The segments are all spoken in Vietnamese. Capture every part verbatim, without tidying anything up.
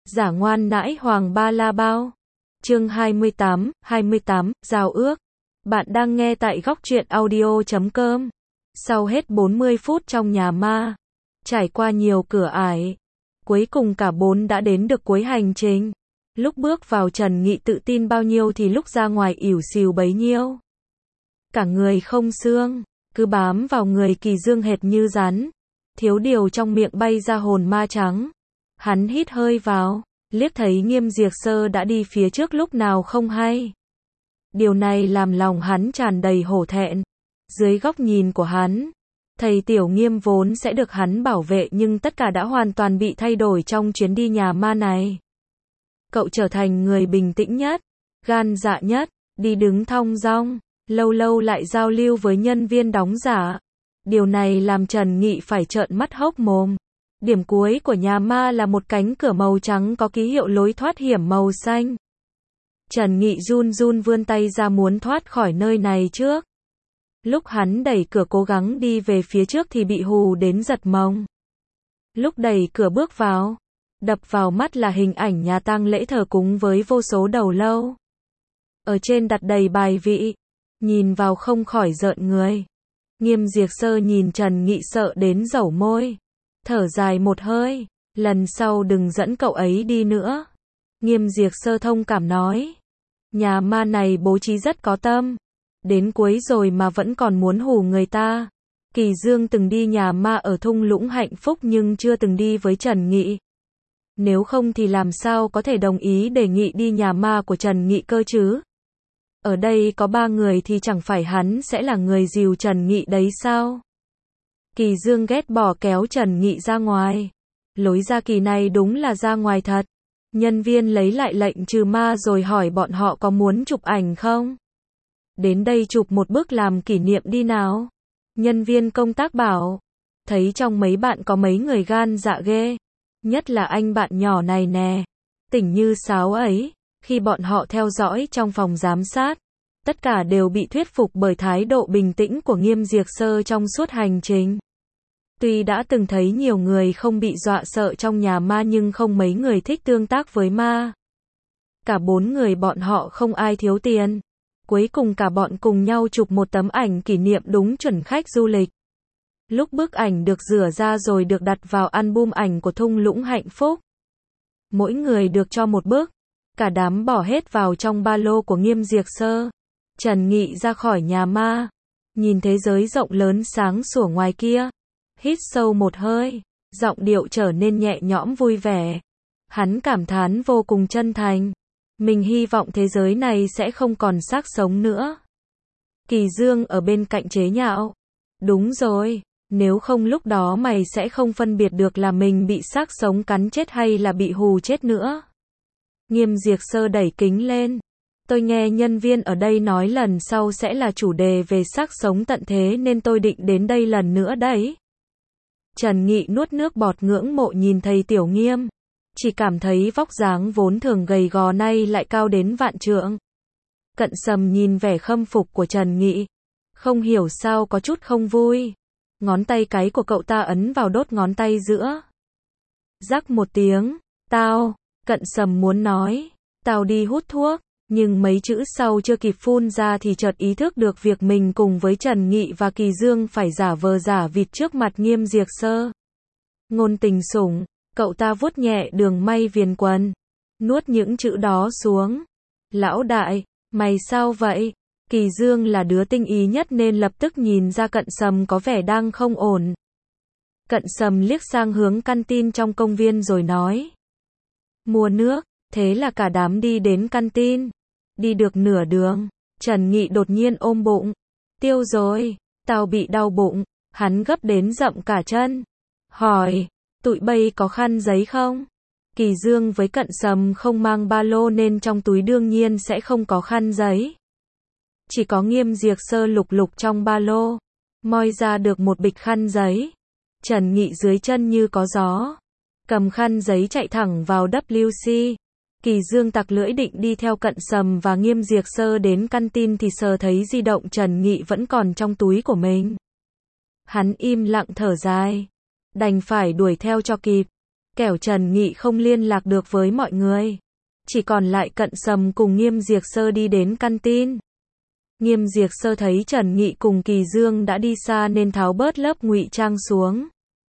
Giả ngoan nãi hoàng ba la bao. Chương hai mươi tám, hai mươi tám, giao ước. Bạn đang nghe tại góc truyện audio chấm com. Sau hết bốn mươi phút trong nhà ma, trải qua nhiều cửa ải, cuối cùng cả bốn đã đến được cuối hành trình. Lúc bước vào Trần Nghị tự tin bao nhiêu thì lúc ra ngoài ỉu xìu bấy nhiêu. Cả người không xương, cứ bám vào người Kỳ Dương hệt như rắn. Thiếu điều trong miệng bay ra hồn ma trắng. Hắn hít hơi vào, liếc thấy Nghiêm Diệp Sơ đã đi phía trước lúc nào không hay. Điều này làm lòng hắn tràn đầy hổ thẹn. Dưới góc nhìn của hắn, thầy Tiểu Nghiêm vốn sẽ được hắn bảo vệ nhưng tất cả đã hoàn toàn bị thay đổi trong chuyến đi nhà ma này. Cậu trở thành người bình tĩnh nhất, gan dạ nhất, đi đứng thong dong, lâu lâu lại giao lưu với nhân viên đóng giả. Điều này làm Trần Nghị phải trợn mắt hốc mồm. Điểm cuối của nhà ma là một cánh cửa màu trắng có ký hiệu lối thoát hiểm màu xanh. Trần Nghị run run vươn tay ra muốn thoát khỏi nơi này trước. Lúc hắn đẩy cửa cố gắng đi về phía trước thì bị hù đến giật mông. Lúc đẩy cửa bước vào, đập vào mắt là hình ảnh nhà tang lễ thờ cúng với vô số đầu lâu. Ở trên đặt đầy bài vị, nhìn vào không khỏi rợn người. Nghiêm Diệp Sơ nhìn Trần Nghị sợ đến dẩu môi, thở dài một hơi, lần sau đừng dẫn cậu ấy đi nữa. Nghiêm Diệp Sơ thông cảm nói, nhà ma này bố trí rất có tâm, đến cuối rồi mà vẫn còn muốn hù người ta. Kỳ Dương từng đi nhà ma ở thung lũng hạnh phúc nhưng chưa từng đi với Trần Nghị. Nếu không thì làm sao có thể đồng ý đề nghị đi nhà ma của Trần Nghị cơ chứ? Ở đây có ba người thì chẳng phải hắn sẽ là người dìu Trần Nghị đấy sao? Kỳ Dương ghét bỏ kéo Trần Nghị ra ngoài. Lối ra kỳ này đúng là ra ngoài thật. Nhân viên lấy lại lệnh trừ ma rồi hỏi bọn họ có muốn chụp ảnh không? Đến đây chụp một bức làm kỷ niệm đi nào. Nhân viên công tác bảo. Thấy trong mấy bạn có mấy người gan dạ ghê. Nhất là anh bạn nhỏ này nè. Tỉnh như sáo ấy. Khi bọn họ theo dõi trong phòng giám sát, tất cả đều bị thuyết phục bởi thái độ bình tĩnh của Nghiêm Diệp Sơ trong suốt hành trình. Tuy đã từng thấy nhiều người không bị dọa sợ trong nhà ma nhưng không mấy người thích tương tác với ma. Cả bốn người bọn họ không ai thiếu tiền. Cuối cùng cả bọn cùng nhau chụp một tấm ảnh kỷ niệm đúng chuẩn khách du lịch. Lúc bức ảnh được rửa ra rồi được đặt vào album ảnh của thung lũng hạnh phúc. Mỗi người được cho một bức. Cả đám bỏ hết vào trong ba lô của Nghiêm Diệp Sơ. Trần Nghị ra khỏi nhà ma, nhìn thế giới rộng lớn sáng sủa ngoài kia, hít sâu một hơi, giọng điệu trở nên nhẹ nhõm vui vẻ. Hắn cảm thán vô cùng chân thành. Mình hy vọng thế giới này sẽ không còn xác sống nữa. Kỳ Dương ở bên cạnh chế nhạo. Đúng rồi, nếu không lúc đó mày sẽ không phân biệt được là mình bị xác sống cắn chết hay là bị hù chết nữa. Nghiêm Diệp Sơ đẩy kính lên. Tôi nghe nhân viên ở đây nói lần sau sẽ là chủ đề về xác sống tận thế nên tôi định đến đây lần nữa đấy. Trần Nghị nuốt nước bọt ngưỡng mộ nhìn thầy Tiểu Nghiêm. Chỉ cảm thấy vóc dáng vốn thường gầy gò nay lại cao đến vạn trượng. Cận Sầm nhìn vẻ khâm phục của Trần Nghị. Không hiểu sao có chút không vui. Ngón tay cái của cậu ta ấn vào đốt ngón tay giữa. Rắc một tiếng. Tao. Cận Sầm muốn nói, tao đi hút thuốc, nhưng mấy chữ sau chưa kịp phun ra thì chợt ý thức được việc mình cùng với Trần Nghị và Kỳ Dương phải giả vờ giả vịt trước mặt Nghiêm Diệp Sơ. Ngôn tình sủng, cậu ta vuốt nhẹ đường may viền quần, nuốt những chữ đó xuống. Lão đại, mày sao vậy? Kỳ Dương là đứa tinh ý nhất nên lập tức nhìn ra Cận Sầm có vẻ đang không ổn. Cận Sầm liếc sang hướng căn tin trong công viên rồi nói. Mua nước, thế là cả đám đi đến căn tin. Đi được nửa đường, Trần Nghị đột nhiên ôm bụng. Tiêu rồi, tao bị đau bụng. Hắn gấp đến rậm cả chân. Hỏi, tụi bay có khăn giấy không? Kỳ Dương với Cận Sầm không mang ba lô nên trong túi đương nhiên sẽ không có khăn giấy. Chỉ có Nghiêm Diệp Sơ lục lục trong ba lô, moi ra được một bịch khăn giấy. Trần Nghị dưới chân như có gió. Cầm khăn giấy chạy thẳng vào W C. Kỳ Dương tặc lưỡi định đi theo Cận Sầm và Nghiêm Diệp Sơ đến căn tin thì sờ thấy di động Trần Nghị vẫn còn trong túi của mình. Hắn im lặng thở dài. Đành phải đuổi theo cho kịp. Kẻo Trần Nghị không liên lạc được với mọi người. Chỉ còn lại Cận Sầm cùng Nghiêm Diệp Sơ đi đến canteen. Nghiêm Diệp Sơ thấy Trần Nghị cùng Kỳ Dương đã đi xa nên tháo bớt lớp ngụy trang xuống.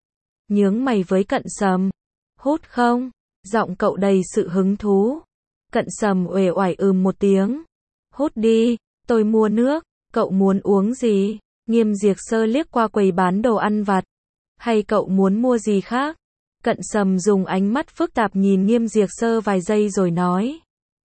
Nhướng mày với Cận Sầm. Hút không? Giọng cậu đầy sự hứng thú. Cận Sầm uể oải ừm một tiếng. Hút đi, tôi mua nước, cậu muốn uống gì? Nghiêm Diệp Sơ liếc qua quầy bán đồ ăn vặt. Hay cậu muốn mua gì khác? Cận Sầm dùng ánh mắt phức tạp nhìn Nghiêm Diệp Sơ vài giây rồi nói.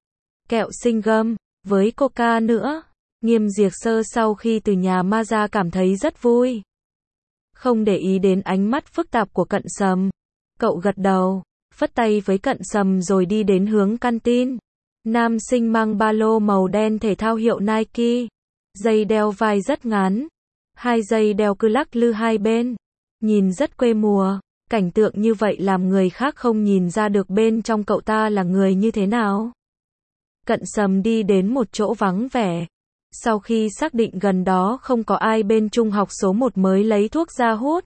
Kẹo sinh gum, với coca nữa. Nghiêm Diệp Sơ sau khi từ nhà ma ra cảm thấy rất vui. Không để ý đến ánh mắt phức tạp của Cận Sầm. Cậu gật đầu, phất tay với Cận Sầm rồi đi đến hướng canteen. Nam sinh mang ba lô màu đen thể thao hiệu Nike. Dây đeo vai rất ngắn. Hai dây đeo cứ lắc lư hai bên. Nhìn rất quê mùa. Cảnh tượng như vậy làm người khác không nhìn ra được bên trong cậu ta là người như thế nào. Cận Sầm đi đến một chỗ vắng vẻ. Sau khi xác định gần đó không có ai bên trung học số một mới lấy thuốc ra hút.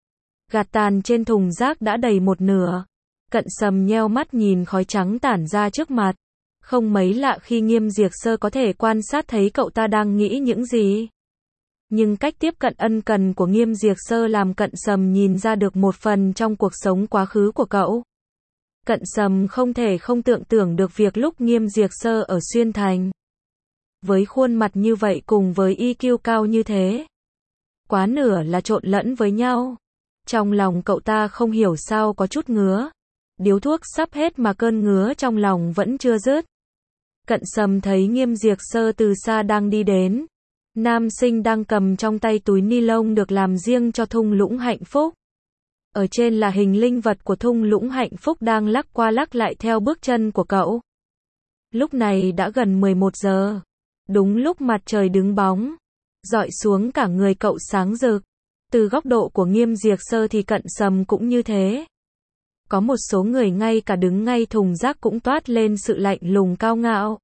Gạt tàn trên thùng rác đã đầy một nửa. Cận Sầm nheo mắt nhìn khói trắng tản ra trước mặt. Không mấy lạ khi Nghiêm Diệp Sơ có thể quan sát thấy cậu ta đang nghĩ những gì. Nhưng cách tiếp cận ân cần của Nghiêm Diệp Sơ làm Cận Sầm nhìn ra được một phần trong cuộc sống quá khứ của cậu. Cận Sầm không thể không tưởng tượng được việc lúc Nghiêm Diệp Sơ ở Xuyên Thành. Với khuôn mặt như vậy cùng với i kiu cao như thế. Quá nửa là trộn lẫn với nhau. Trong lòng cậu ta không hiểu sao có chút ngứa. Điếu thuốc sắp hết mà cơn ngứa trong lòng vẫn chưa dứt. Cận Sầm thấy Nghiêm Diệp Sơ từ xa đang đi đến. Nam sinh đang cầm trong tay túi ni lông được làm riêng cho thung lũng hạnh phúc. Ở trên là hình linh vật của thung lũng hạnh phúc đang lắc qua lắc lại theo bước chân của cậu. Lúc này đã gần mười một giờ. Đúng lúc mặt trời đứng bóng. Rọi xuống cả người cậu sáng rực. Từ góc độ của Nghiêm Diệp Sơ thì Cận Sầm cũng như thế. Có một số người ngay cả đứng ngay thùng rác cũng toát lên sự lạnh lùng cao ngạo.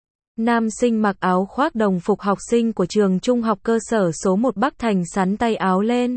Nam sinh mặc áo khoác đồng phục học sinh của trường trung học cơ sở số một Bắc Thành xắn tay áo lên.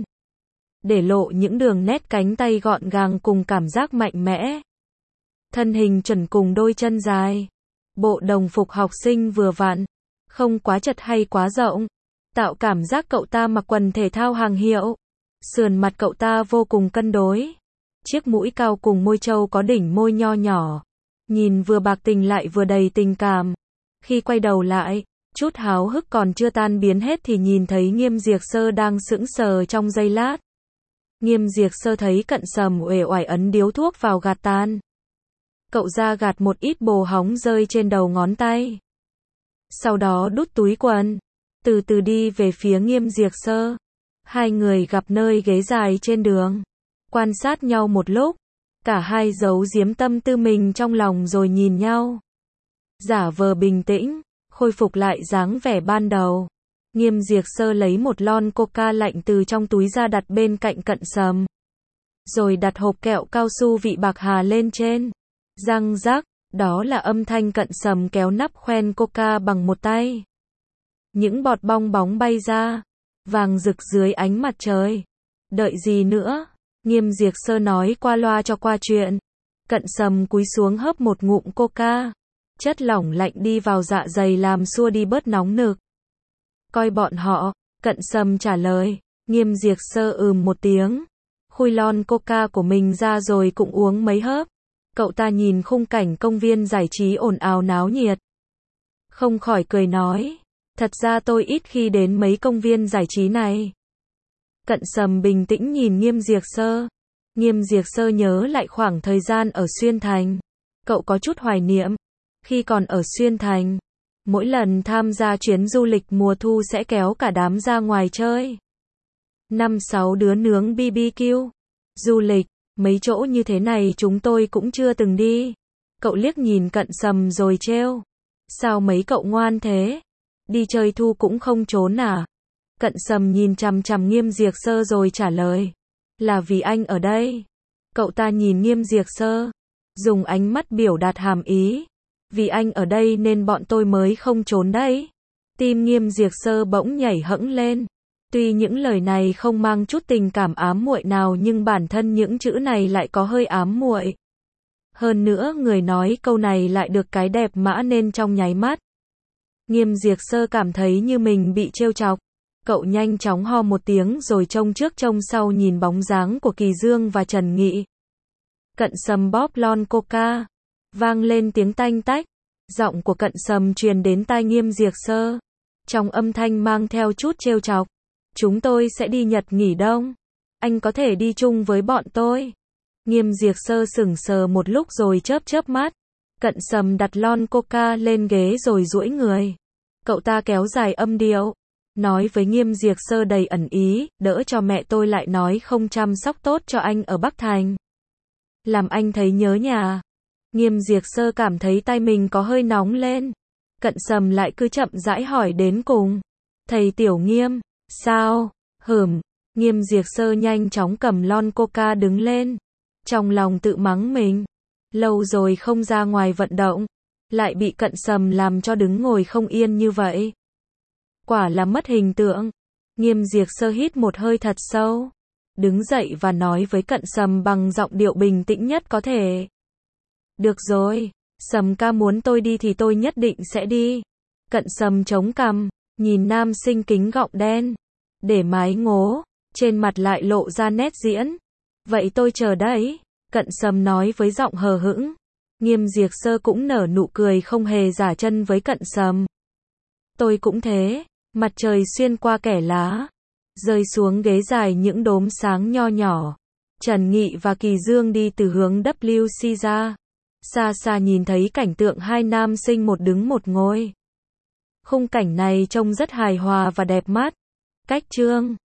Để lộ những đường nét cánh tay gọn gàng cùng cảm giác mạnh mẽ. Thân hình chuẩn cùng đôi chân dài. Bộ đồng phục học sinh vừa vặn. Không quá chật hay quá rộng. Tạo cảm giác cậu ta mặc quần thể thao hàng hiệu. Sườn mặt cậu ta vô cùng cân đối. Chiếc mũi cao cùng môi trâu có đỉnh môi nho nhỏ. Nhìn vừa bạc tình lại vừa đầy tình cảm. Khi quay đầu lại, chút háo hức còn chưa tan biến hết thì nhìn thấy Nghiêm Diệp Sơ đang sững sờ trong giây lát. Nghiêm Diệp Sơ thấy Cận Sầm uể oải ấn điếu thuốc vào gạt tàn. Cậu ra gạt một ít bồ hóng rơi trên đầu ngón tay. Sau đó đút túi quần. Từ từ đi về phía Nghiêm Diệp Sơ. Hai người gặp nơi ghế dài trên đường. Quan sát nhau một lúc. Cả hai giấu giếm tâm tư mình trong lòng rồi nhìn nhau. Giả vờ bình tĩnh, khôi phục lại dáng vẻ ban đầu. Nghiêm Diệp Sơ lấy một lon coca lạnh từ trong túi ra đặt bên cạnh Cận Sầm. Rồi đặt hộp kẹo cao su vị bạc hà lên trên. Răng rắc, đó là âm thanh Cận Sầm kéo nắp khoen coca bằng một tay. Những bọt bong bóng bay ra, vàng rực dưới ánh mặt trời. Đợi gì nữa? Nghiêm Diệp Sơ nói qua loa cho qua chuyện. Cận Sầm cúi xuống hớp một ngụm coca. Chất lỏng lạnh đi vào dạ dày làm xua đi bớt nóng nực. Coi bọn họ, Cận Sầm trả lời. Nghiêm Diệp Sơ ừm một tiếng. Khui lon coca của mình ra rồi cũng uống mấy hớp. Cậu ta nhìn khung cảnh công viên giải trí ồn ào náo nhiệt. Không khỏi cười nói. Thật ra tôi ít khi đến mấy công viên giải trí này. Cận Sầm bình tĩnh nhìn Nghiêm Diệp Sơ. Nghiêm Diệp Sơ nhớ lại khoảng thời gian ở Xuyên Thành. Cậu có chút hoài niệm. Khi còn ở Xuyên Thành, mỗi lần tham gia chuyến du lịch mùa thu sẽ kéo cả đám ra ngoài chơi. Năm sáu đứa nướng bi bi kiu. Du lịch, mấy chỗ như thế này chúng tôi cũng chưa từng đi. Cậu liếc nhìn Cận Sầm rồi trêu. Sao mấy cậu ngoan thế? Đi chơi thu cũng không trốn à? Cận Sầm nhìn chằm chằm Nghiêm Diệp Sơ rồi trả lời. Là vì anh ở đây. Cậu ta nhìn Nghiêm Diệp Sơ. Dùng ánh mắt biểu đạt hàm ý. Vì anh ở đây nên bọn tôi mới không trốn đấy. Tim Nghiêm Diệp Sơ bỗng nhảy hẫng lên. Tuy những lời này không mang chút tình cảm ám muội nào nhưng bản thân những chữ này lại có hơi ám muội. Hơn nữa người nói câu này lại được cái đẹp mã nên trong nháy mắt. Nghiêm Diệp Sơ cảm thấy như mình bị trêu chọc. Cậu nhanh chóng ho một tiếng rồi trông trước trông sau nhìn bóng dáng của Kỳ Dương và Trần Nghị. Cận Sâm bóp lon coca. Vang lên tiếng tanh tách. Giọng của Cận Sâm truyền đến tai Nghiêm Diệp Sơ. Trong âm thanh mang theo chút trêu chọc. Chúng tôi sẽ đi Nhật nghỉ đông. Anh có thể đi chung với bọn tôi. Nghiêm Diệp Sơ sững sờ một lúc rồi chớp chớp mắt. Cận Sâm đặt lon coca lên ghế rồi duỗi người. Cậu ta kéo dài âm điệu. Nói với Nghiêm Diệp Sơ đầy ẩn ý, đỡ cho mẹ tôi lại nói không chăm sóc tốt cho anh ở Bắc Thành. Làm anh thấy nhớ nhà. Nghiêm Diệp Sơ cảm thấy tay mình có hơi nóng lên. Cận Sâm lại cứ chậm rãi hỏi đến cùng. Thầy Tiểu Nghiêm, sao? Hửm. Nghiêm Diệp Sơ nhanh chóng cầm lon coca đứng lên. Trong lòng tự mắng mình. Lâu rồi không ra ngoài vận động. Lại bị Cận Sâm làm cho đứng ngồi không yên như vậy. Quả là mất hình tượng. Nghiêm Diệp Sơ hít một hơi thật sâu. Đứng dậy và nói với Cận Sâm bằng giọng điệu bình tĩnh nhất có thể. Được rồi, Sâm ca muốn tôi đi thì tôi nhất định sẽ đi. Cận Sâm chống cằm, nhìn nam sinh kính gọng đen. Để mái ngố, trên mặt lại lộ ra nét diễn. Vậy tôi chờ đấy. Cận Sâm nói với giọng hờ hững. Nghiêm Diệp Sơ cũng nở nụ cười không hề giả chân với Cận Sâm. Tôi cũng thế. Mặt trời xuyên qua kẽ lá. Rơi xuống ghế dài những đốm sáng nho nhỏ. Trần Nghị và Kỳ Dương đi từ hướng W C ra. Xa xa nhìn thấy cảnh tượng hai nam sinh một đứng một ngồi. Khung cảnh này trông rất hài hòa và đẹp mắt. Cách chương